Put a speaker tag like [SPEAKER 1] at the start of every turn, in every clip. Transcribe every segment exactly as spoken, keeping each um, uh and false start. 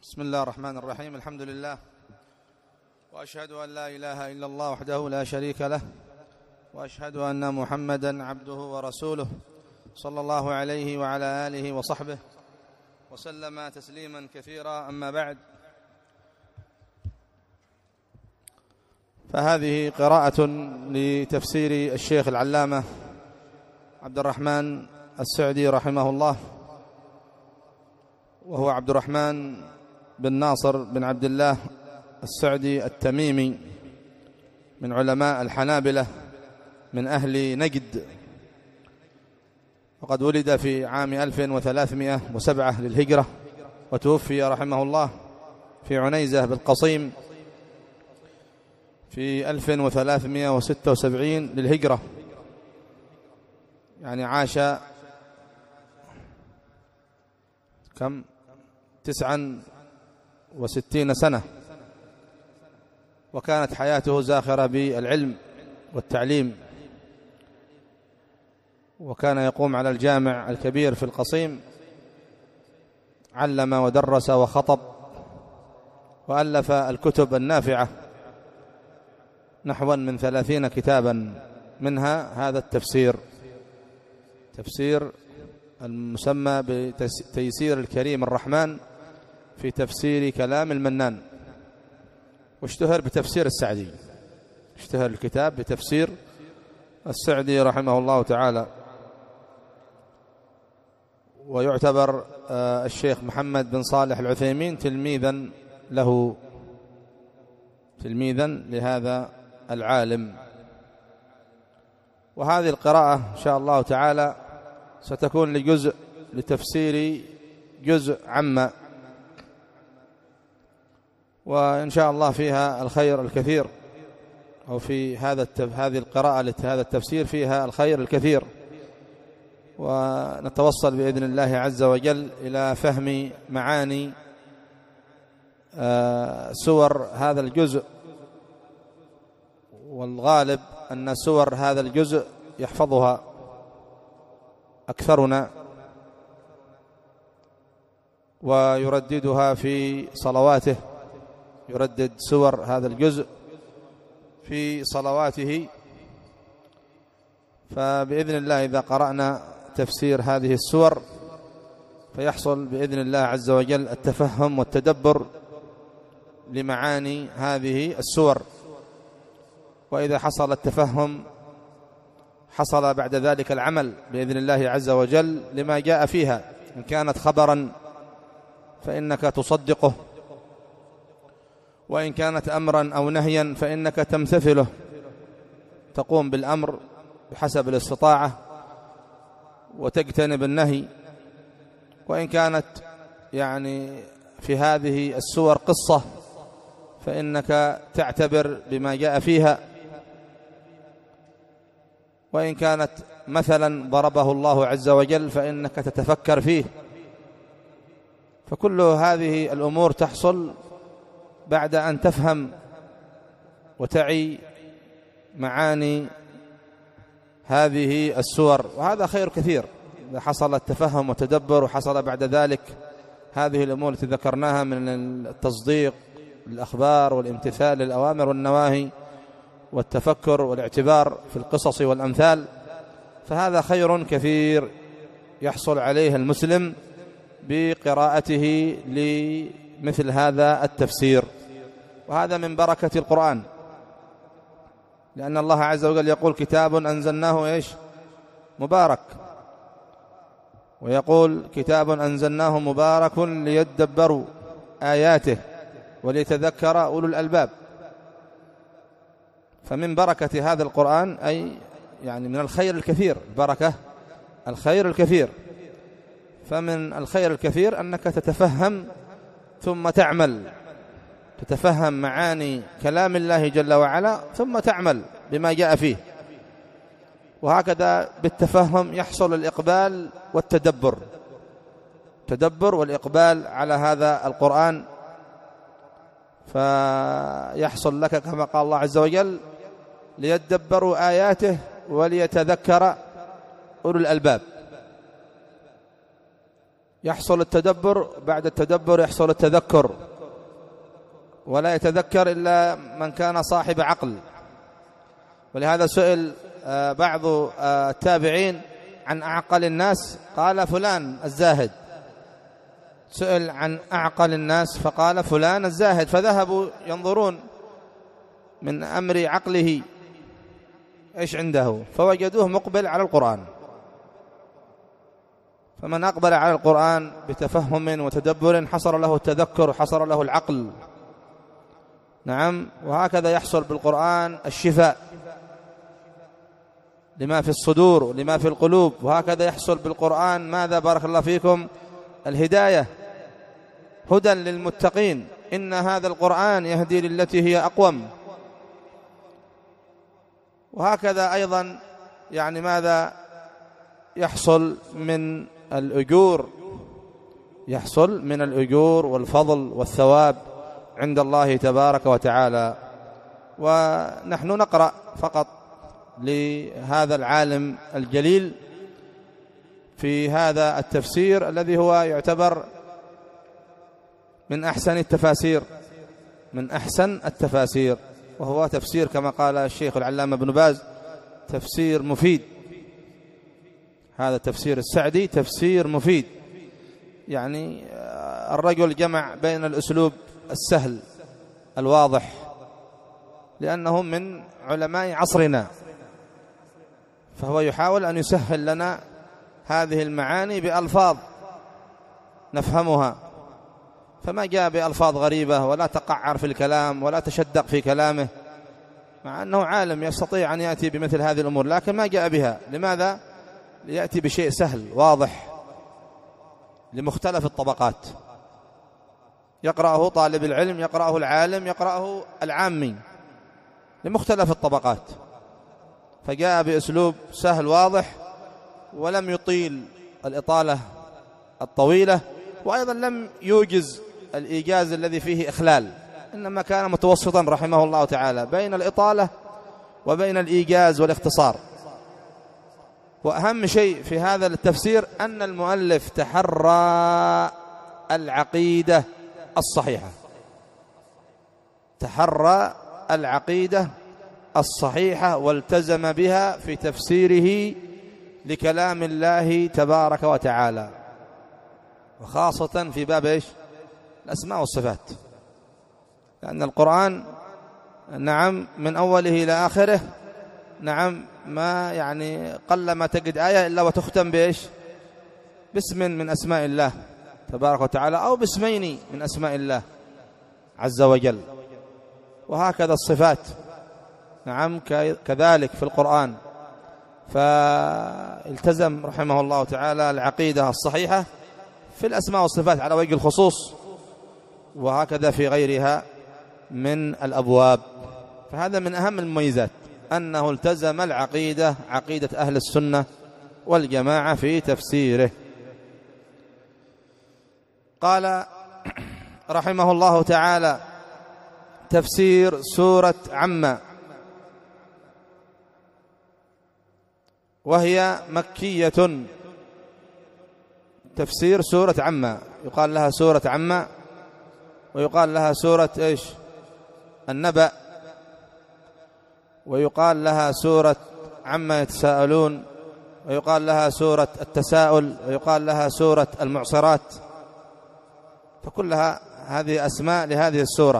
[SPEAKER 1] بسم الله الرحمن الرحيم. الحمد لله، وأشهد أن لا إله إلا الله وحده لا شريك له، وأشهد أن محمدا عبده ورسوله صلى الله عليه وعلى آله وصحبه وسلم تسليما كثيرا. أما بعد، فهذه قراءة لتفسير الشيخ العلامة عبد الرحمن السعدي رحمه الله، وهو عبد الرحمن بن ناصر بن عبد الله السعدي التميمي، من علماء الحنابلة من أهل نجد، وقد ولد في عام ألف وثلاثمائة وسبعة للهجرة، وتوفي رحمه الله في عنيزة بالقصيم في ألف وثلاثمائة وستة وسبعين للهجرة، يعني عاش كم تسعا وستين سنة، وكانت حياته زاخرة بالعلم والتعليم، وكان يقوم على الجامع الكبير في القصيم، علم ودرس وخطب، وألف الكتب النافعة نحو من ثلاثين كتابا، منها هذا التفسير، تفسير المسمى بتيسير الكريم الرحمن في تفسير كلام المنان، واشتهر بتفسير السعدي، اشتهر الكتاب بتفسير السعدي رحمه الله تعالى. ويعتبر الشيخ محمد بن صالح العثيمين تلميذا له، تلميذا لهذا العالم. وهذه القراءة إن شاء الله تعالى ستكون لجزء لتفسير جزء عما، وإن شاء الله فيها الخير الكثير، أو في هذا التف... هذه القراءة لهذا التفسير فيها الخير الكثير، ونتوصل بإذن الله عز وجل إلى فهم معاني آه سور هذا الجزء، والغالب أن سور هذا الجزء يحفظها أكثرنا ويرددها في صلواته، يردد سور هذا الجزء في صلواته. فبإذن الله إذا قرأنا تفسير هذه السور فيحصل بإذن الله عز وجل التفهم والتدبر لمعاني هذه السور، وإذا حصل التفهم حصل بعد ذلك العمل بإذن الله عز وجل لما جاء فيها. إن كانت خبرا فإنك تصدقه، وإن كانت أمرا أو نهيا فإنك تمتثله، تقوم بالأمر بحسب الاستطاعة وتجتنب النهي. وإن كانت يعني في هذه السور قصة فإنك تعتبر بما جاء فيها، وإن كانت مثلا ضربه الله عز وجل فإنك تتفكر فيه. فكل هذه الأمور تحصل بعد أن تفهم وتعي معاني هذه السور، وهذا خير كثير إذا حصل التفهم والتدبر، وحصل بعد ذلك هذه الأمور التي ذكرناها من التصديق الأخبار والامتثال للأوامر والنواهي والتفكر والاعتبار في القصص والأمثال، فهذا خير كثير يحصل عليه المسلم بقراءته لمثل هذا التفسير. وهذا من بركة القرآن، لأن الله عز وجل يقول كتاب أنزلناه إيش مبارك، ويقول كتاب أنزلناه مبارك ليدبروا آياته وليتذكر أولو الألباب. فمن بركة هذا القرآن أي يعني من الخير الكثير، بركة الخير الكثير. فمن الخير الكثير أنك تتفهم ثم تعمل، تتفهم معاني كلام الله جل وعلا ثم تعمل بما جاء فيه. وهكذا بالتفهم يحصل الإقبال والتدبر، تدبر والإقبال على هذا القرآن، فيحصل لك كما قال الله عز وجل ليدبروا آياته وليتذكر أولو الألباب. يحصل التدبر، بعد التدبر يحصل التذكر، ولا يتذكر إلا من كان صاحب عقل. ولهذا سئل بعض التابعين عن أعقل الناس، قال فلان الزاهد. سئل عن أعقل الناس فقال فلان الزاهد، فذهبوا ينظرون من أمر عقله إيش عنده، فوجدوه مقبل على القرآن. فمن أقبل على القرآن بتفهم وتدبر حصل له التذكر، حصل له العقل. نعم، وهكذا يحصل بالقرآن الشفاء لما في الصدور ولما في القلوب، وهكذا يحصل بالقرآن ماذا بارك الله فيكم؟ الهداية، هدى للمتقين، إن هذا القرآن يهدي للتي هي أقوم. وهكذا أيضا يعني ماذا يحصل من الأجور، يحصل من الأجور والفضل والثواب عند الله تبارك وتعالى. ونحن نقرأ فقط لهذا العالم الجليل في هذا التفسير الذي هو يعتبر من أحسن التفاسير، من أحسن التفاسير، وهو تفسير كما قال الشيخ العلامة ابن باز تفسير مفيد. هذا تفسير السعدي تفسير مفيد، يعني الرجل جمع بين الأسلوب السهل الواضح، لأنه من علماء عصرنا، فهو يحاول أن يسهل لنا هذه المعاني بألفاظ نفهمها، فما جاء بألفاظ غريبة ولا تقعر في الكلام ولا تشدق في كلامه، مع أنه عالم يستطيع أن يأتي بمثل هذه الأمور، لكن ما جاء بها. لماذا؟ ليأتي بشيء سهل واضح لمختلف الطبقات، يقرأه طالب العلم، يقرأه العالم، يقرأه العامي، لمختلف الطبقات. فجاء بأسلوب سهل واضح، ولم يطيل الإطالة الطويلة، وأيضا لم يوجز الإيجاز الذي فيه إخلال، إنما كان متوسطا رحمه الله تعالى بين الإطالة وبين الإيجاز والاختصار. وأهم شيء في هذا التفسير أن المؤلف تحرى العقيدة الصحيحة، تحرى العقيدة الصحيحة والتزم بها في تفسيره لكلام الله تبارك وتعالى، وخاصة في باب إيش؟ الأسماء والصفات، لأن القرآن نعم من أوله إلى آخره نعم ما يعني قل ما تجد آية إلا وتختم بإيش؟ باسم من أسماء الله تبارك وتعالى، أو باسمين من أسماء الله عز وجل. وهكذا الصفات نعم كذلك في القرآن. فالتزم رحمه الله تعالى العقيدة الصحيحة في الأسماء والصفات على وجه الخصوص، وهكذا في غيرها من الأبواب. فهذا من أهم المميزات أنه التزم العقيدة، عقيدة أهل السنة والجماعة في تفسيره. قال رحمه الله تعالى: تفسير سورة عما، وهي مكية. تفسير سورة عما يقال لها سورة عما، ويقال لها سورة إيش؟ النبأ، ويقال لها سورة عما يتساءلون، ويقال لها سورة التساؤل، ويقال لها سورة المعصرات. فكلها هذه أسماء لهذه السورة،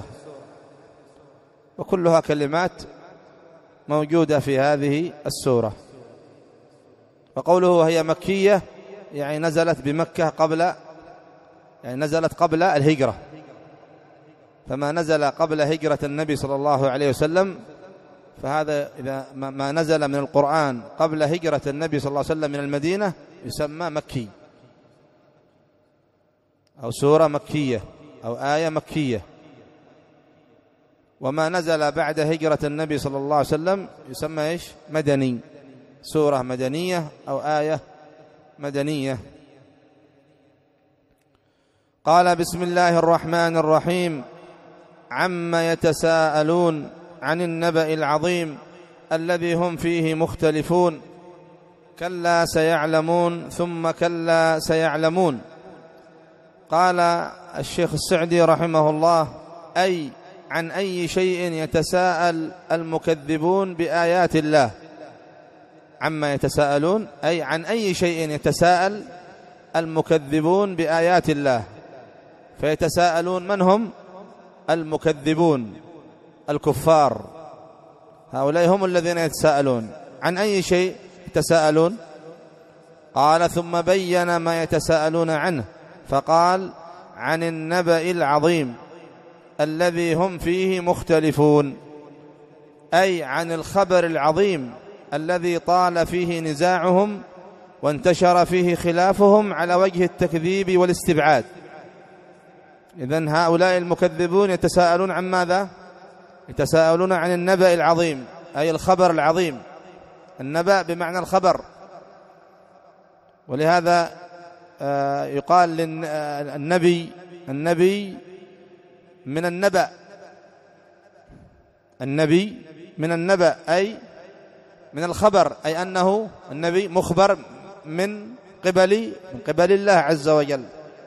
[SPEAKER 1] وكلها كلمات موجودة في هذه السورة. فقوله وهي مكية يعني نزلت بمكة قبل، يعني نزلت قبل الهجرة، فما نزل قبل هجرة النبي صلى الله عليه وسلم فهذا إذا ما نزل من القرآن قبل هجرة النبي صلى الله عليه وسلم من المدينة يسمى مكي، أو سورة مكية أو آية مكية. وما نزل بعد هجرة النبي صلى الله عليه وسلم يسمى إيش؟ مدني، سورة مدنية أو آية مدنية. قال: بسم الله الرحمن الرحيم. عما يتساءلون عن النبأ العظيم الذي هم فيه مختلفون، كلا سيعلمون ثم كلا سيعلمون. قال الشيخ السعدي رحمه الله: أي عن أي شيء يتساءل المكذبون بآيات الله؟ عما يتساءلون، أي عن أي شيء يتساءل المكذبون بآيات الله. فيتساءلون من هم؟ المكذبون الكفار، هؤلاء هم الذين يتساءلون. عن أي شيء يتساءلون؟ قال: ثم بين ما يتساءلون عنه فقال: عن النبأ العظيم الذي هم فيه مختلفون، أي عن الخبر العظيم الذي طال فيه نزاعهم وانتشر فيه خلافهم على وجه التكذيب والاستبعاد. إذن هؤلاء المكذبون يتساءلون عن ماذا؟ يتساءلون عن النبأ العظيم، أي الخبر العظيم. النبأ بمعنى الخبر، ولهذا يقال للنبي النبي من النبأ، النبي من النبأ أي من الخبر، أي أنه النبي مخبر من قبل من قبل الله عز وجل،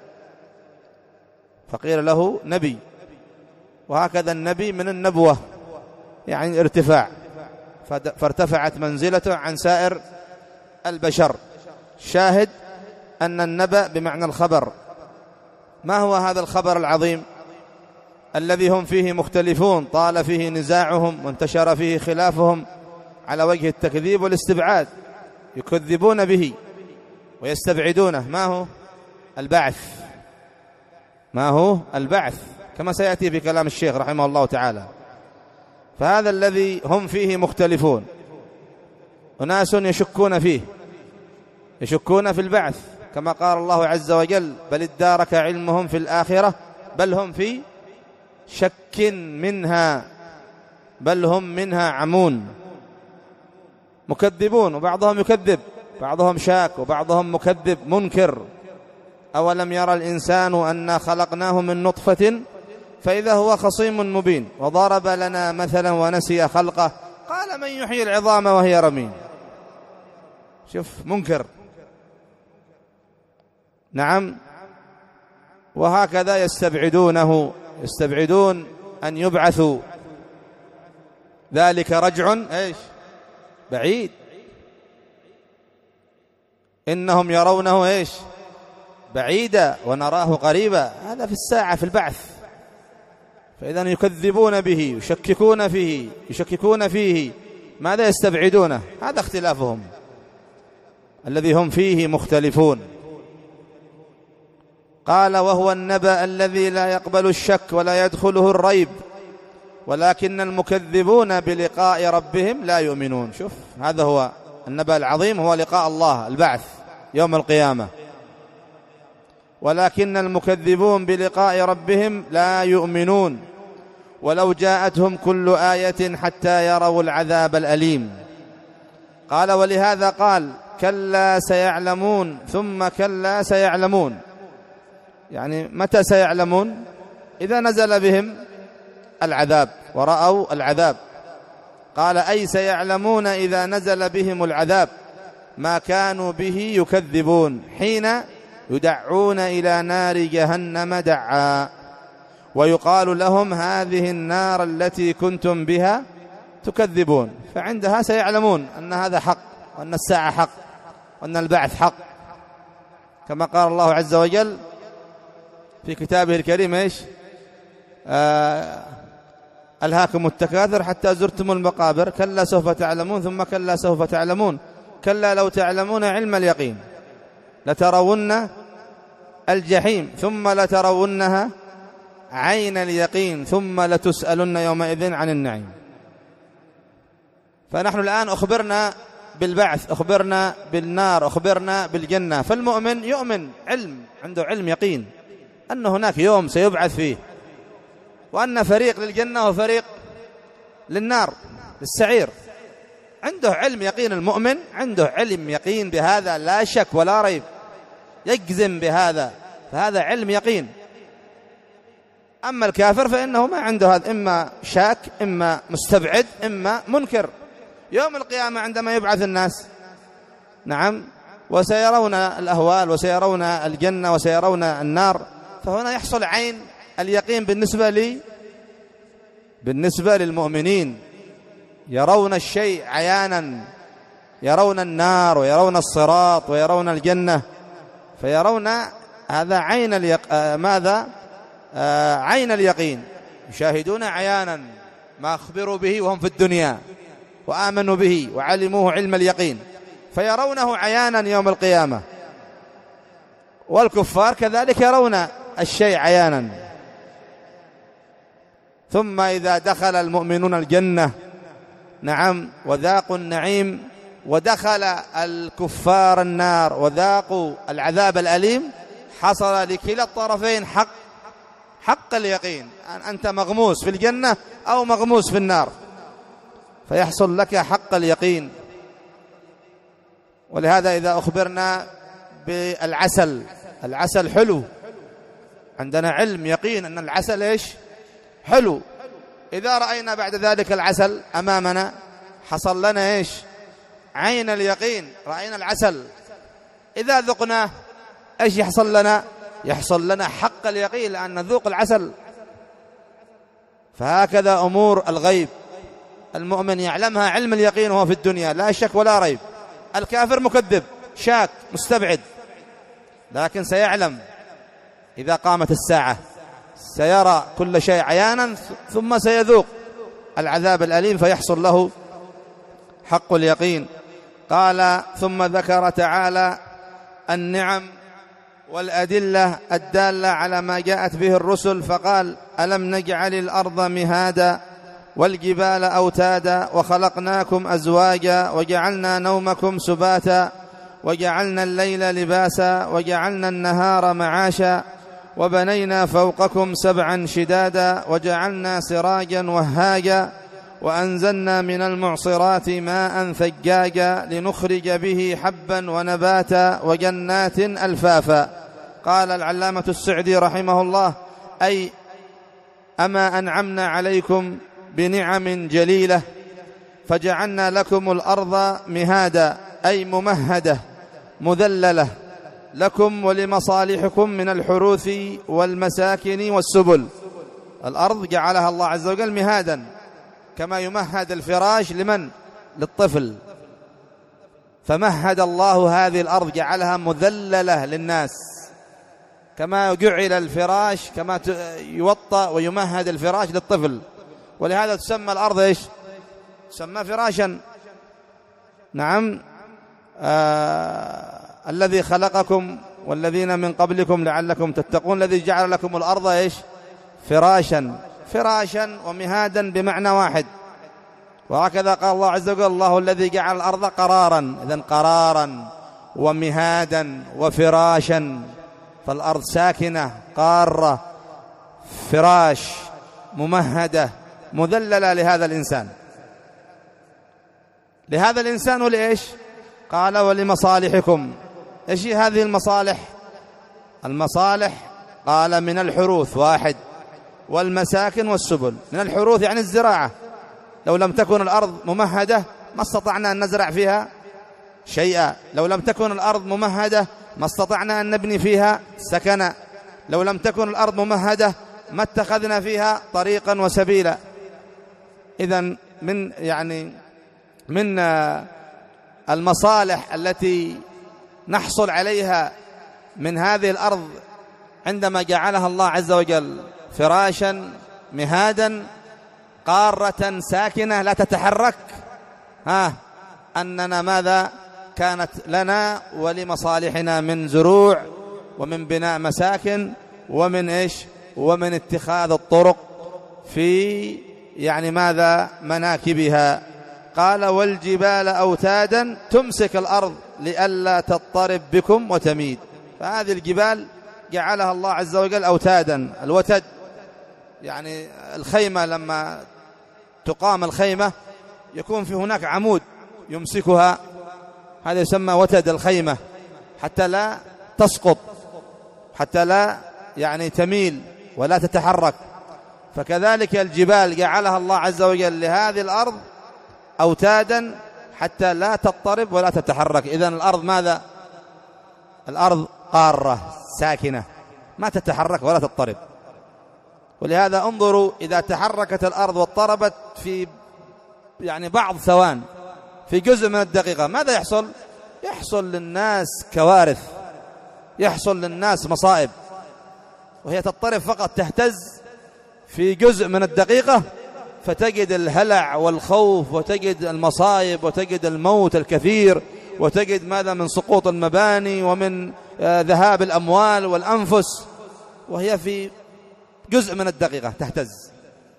[SPEAKER 1] فقيل له نبي. وهكذا النبي من النبوة، يعني ارتفاع، فارتفعت منزلته عن سائر البشر. شاهد أن النبأ بمعنى الخبر. ما هو هذا الخبر العظيم الذي هم فيه مختلفون، طال فيه نزاعهم وانتشر فيه خلافهم على وجه التكذيب والاستبعاد، يكذبون به ويستبعدونه؟ ما هو؟ البعث. ما هو؟ البعث، كما سيأتي في كلام الشيخ رحمه الله تعالى. فهذا الذي هم فيه مختلفون. أناس يشكون فيه، يشكون في البعث، كما قال الله عز وجل: بل ادارك علمهم في الآخرة بل هم في شك منها بل هم منها عمون. مكذبون، وبعضهم يكذب، بعضهم شاك، وبعضهم مكذب منكر. أولم يرى الإنسان أنا خلقناه من نطفة فإذا هو خصيم مبين وضرب لنا مثلا ونسي خلقه قال من يحيي العظام وهي رميم. شوف، منكر. نعم. وهكذا يستبعدونه، يستبعدون أن يبعثوا، ذلك رجع ايش بعيد، إنهم يرونه ايش بعيدا ونراه قريبا. هذا في الساعة، في البعث. فإذا يكذبون به، يشككون فيه يشككون فيه ماذا يستبعدونه؟ هذا اختلافهم الذي هم فيه مختلفون. قال: وهو النبأ الذي لا يقبل الشك ولا يدخله الريب ولكن المكذبون بلقاء ربهم لا يؤمنون. شوف، هذا هو النبأ العظيم، هو لقاء الله، البعث يوم القيامة. ولكن المكذبون بلقاء ربهم لا يؤمنون ولو جاءتهم كل آية حتى يروا العذاب الأليم. قال: ولهذا قال: كلا سيعلمون ثم كلا سيعلمون. يعني متى سيعلمون؟ إذا نزل بهم العذاب ورأوا العذاب. قال: أي سيعلمون إذا نزل بهم العذاب ما كانوا به يكذبون حين يدعون إلى نار جهنم دعا ويقال لهم هذه النار التي كنتم بها تكذبون. فعندها سيعلمون أن هذا حق، وأن الساعة حق، وأن البعث حق، كما قال الله عز وجل في كتابه الكريم ايش؟ آه ألهاكم التكاثر حتى زرتم المقابر كلا سوف تعلمون ثم كلا سوف تعلمون كلا لو تعلمون علم اليقين لترون الجحيم ثم لترونها عين اليقين ثم لتسألن يومئذ عن النعيم. فنحن الآن أخبرنا بالبعث، أخبرنا بالنار، أخبرنا بالجنة. فالمؤمن يؤمن، علم، عنده علم يقين أن هناك يوم سيبعث فيه، وأن فريق للجنة وفريق للنار للسعير. عنده علم يقين. المؤمن عنده علم يقين بهذا، لا شك ولا ريب، يجزم بهذا، فهذا علم يقين. أما الكافر فإنه ما عنده هذا، إما شاك، إما مستبعد، إما منكر. يوم القيامة عندما يبعث الناس، نعم، وسيرون الأهوال وسيرون الجنة وسيرون النار، فهنا يحصل عين اليقين بالنسبة لي بالنسبة للمؤمنين، يرون الشيء عيانا، يرون النار ويرون الصراط ويرون الجنة، فيرون هذا عين اليق... آه ماذا آه عين اليقين، يشاهدون عيانا ما أخبروا به وهم في الدنيا وآمنوا به وعلموه علم اليقين، فيرونه عيانا يوم القيامة. والكفار كذلك يرون الشيء عيانا. ثم إذا دخل المؤمنون الجنة، نعم، وذاقوا النعيم، ودخل الكفار النار وذاقوا العذاب الأليم، حصل لكلا الطرفين حق حق اليقين، أنت مغموس في الجنة أو مغموس في النار، فيحصل لك حق اليقين. ولهذا إذا أخبرنا بالعسل، العسل حلو، عندنا علم يقين أن العسل إيش؟ حلو. إذا رأينا بعد ذلك العسل أمامنا حصل لنا إيش؟ عين اليقين، رأينا العسل. إذا ذقناه إيش يحصل لنا؟ يحصل لنا حق اليقين لأن نذوق العسل. فهكذا أمور الغيب المؤمن يعلمها علم اليقين وهو في الدنيا، لا شك ولا ريب. الكافر مكذب شاك مستبعد، لكن سيعلم إذا قامت الساعة، سيرى كل شيء عيانا، ثم سيذوق العذاب الأليم فيحصل له حق اليقين. قال ثم ذكر تعالى النعم والأدلة الدالة على ما جاءت به الرسل، فقال ألم نجعل الأرض مهادا والجبال أوتادا وخلقناكم أزواجا وجعلنا نومكم سباتا وجعلنا الليل لباسا وجعلنا النهار معاشا وبنينا فوقكم سبعا شدادا وجعلنا سراجا وهاجا وأنزلنا من المعصرات ماء ثجاجا لنخرج به حبا ونباتا وجنات ألفافا. قال العلامة السعدي رحمه الله: أي أما أنعمنا عليكم بنعم جليلة فجعلنا لكم الأرض مهادا، أي ممهدة مذللة لكم ولمصالحكم من الحروث والمساكن والسبل. الأرض جعلها الله عز وجل مهادا، كما يمهد الفراش لمن؟ للطفل. فمهد الله هذه الأرض، جعلها مذللة للناس، كما جعل الفراش، كما يوطأ ويمهد الفراش للطفل. ولهذا تسمى الأرض إيش؟ تسمى فراشا. نعم. آه الذي خلقكم والذين من قبلكم لعلكم تتقون، الذي جعل لكم الأرض إيش؟ فراشا. فراشا ومهادا بمعنى واحد. وهكذا قال الله عز وجل: الله الذي جعل الأرض قرارا. إذن قرارا ومهادا وفراشا، فالأرض ساكنة قارة فراش ممهدة مذللة لهذا الإنسان، لهذا الإنسان ولإيش؟ قال ولمصالحكم. إيش هذه المصالح؟ المصالح قال من الحروث واحد، والمساكن والسبل. من الحروث يعني الزراعة، لو لم تكن الأرض ممهدة ما استطعنا أن نزرع فيها شيئا، لو لم تكن الأرض ممهدة ما استطعنا أن نبني فيها سكنا، لو لم تكن الأرض ممهدة ما اتخذنا فيها طريقا وسبيلا. إذن من يعني من المصالح التي نحصل عليها من هذه الأرض عندما جعلها الله عز وجل فراشا مهادا قارة ساكنة لا تتحرك، ها أننا ماذا كانت لنا ولمصالحنا من زروع ومن بناء مساكن ومن إيش ومن اتخاذ الطرق في يعني ماذا مناكبها. قال والجبال أوتادا تمسك الأرض لئلا تضطرب بكم وتميد. فهذه الجبال جعلها الله عز وجل أوتادا. الوتد يعني الخيمة، لما تقام الخيمة يكون في هناك عمود يمسكها، هذا يسمى وتد الخيمة، حتى لا تسقط، حتى لا يعني تميل ولا تتحرك. فكذلك الجبال جعلها الله عز وجل لهذه الأرض أوتادا حتى لا تضطرب ولا تتحرك. إذن الأرض ماذا؟ الأرض قارة ساكنة ما تتحرك ولا تضطرب. ولهذا انظروا إذا تحركت الأرض واضطربت في يعني بعض ثوان في جزء من الدقيقة ماذا يحصل؟ يحصل للناس كوارث، يحصل للناس مصائب. وهي تضطرب فقط، تهتز في جزء من الدقيقة فتجد الهلع والخوف، وتجد المصائب، وتجد الموت الكثير، وتجد ماذا من سقوط المباني ومن آه ذهاب الأموال والأنفس، وهي في جزء من الدقيقة تهتز.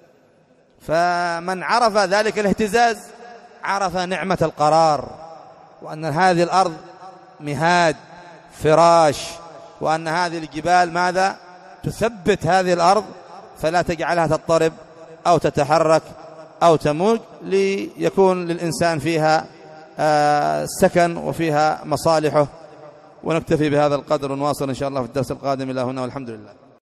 [SPEAKER 1] فمن عرف ذلك الاهتزاز عرف نعمة القرار، وأن هذه الأرض مهاد فراش، وأن هذه الجبال ماذا تثبت هذه الأرض فلا تجعلها تضطرب أو تتحرك أو تموج، ليكون للإنسان فيها سكن وفيها مصالحه. ونكتفي بهذا القدر ونواصل إن شاء الله في الدرس القادم. إلى هنا والحمد لله.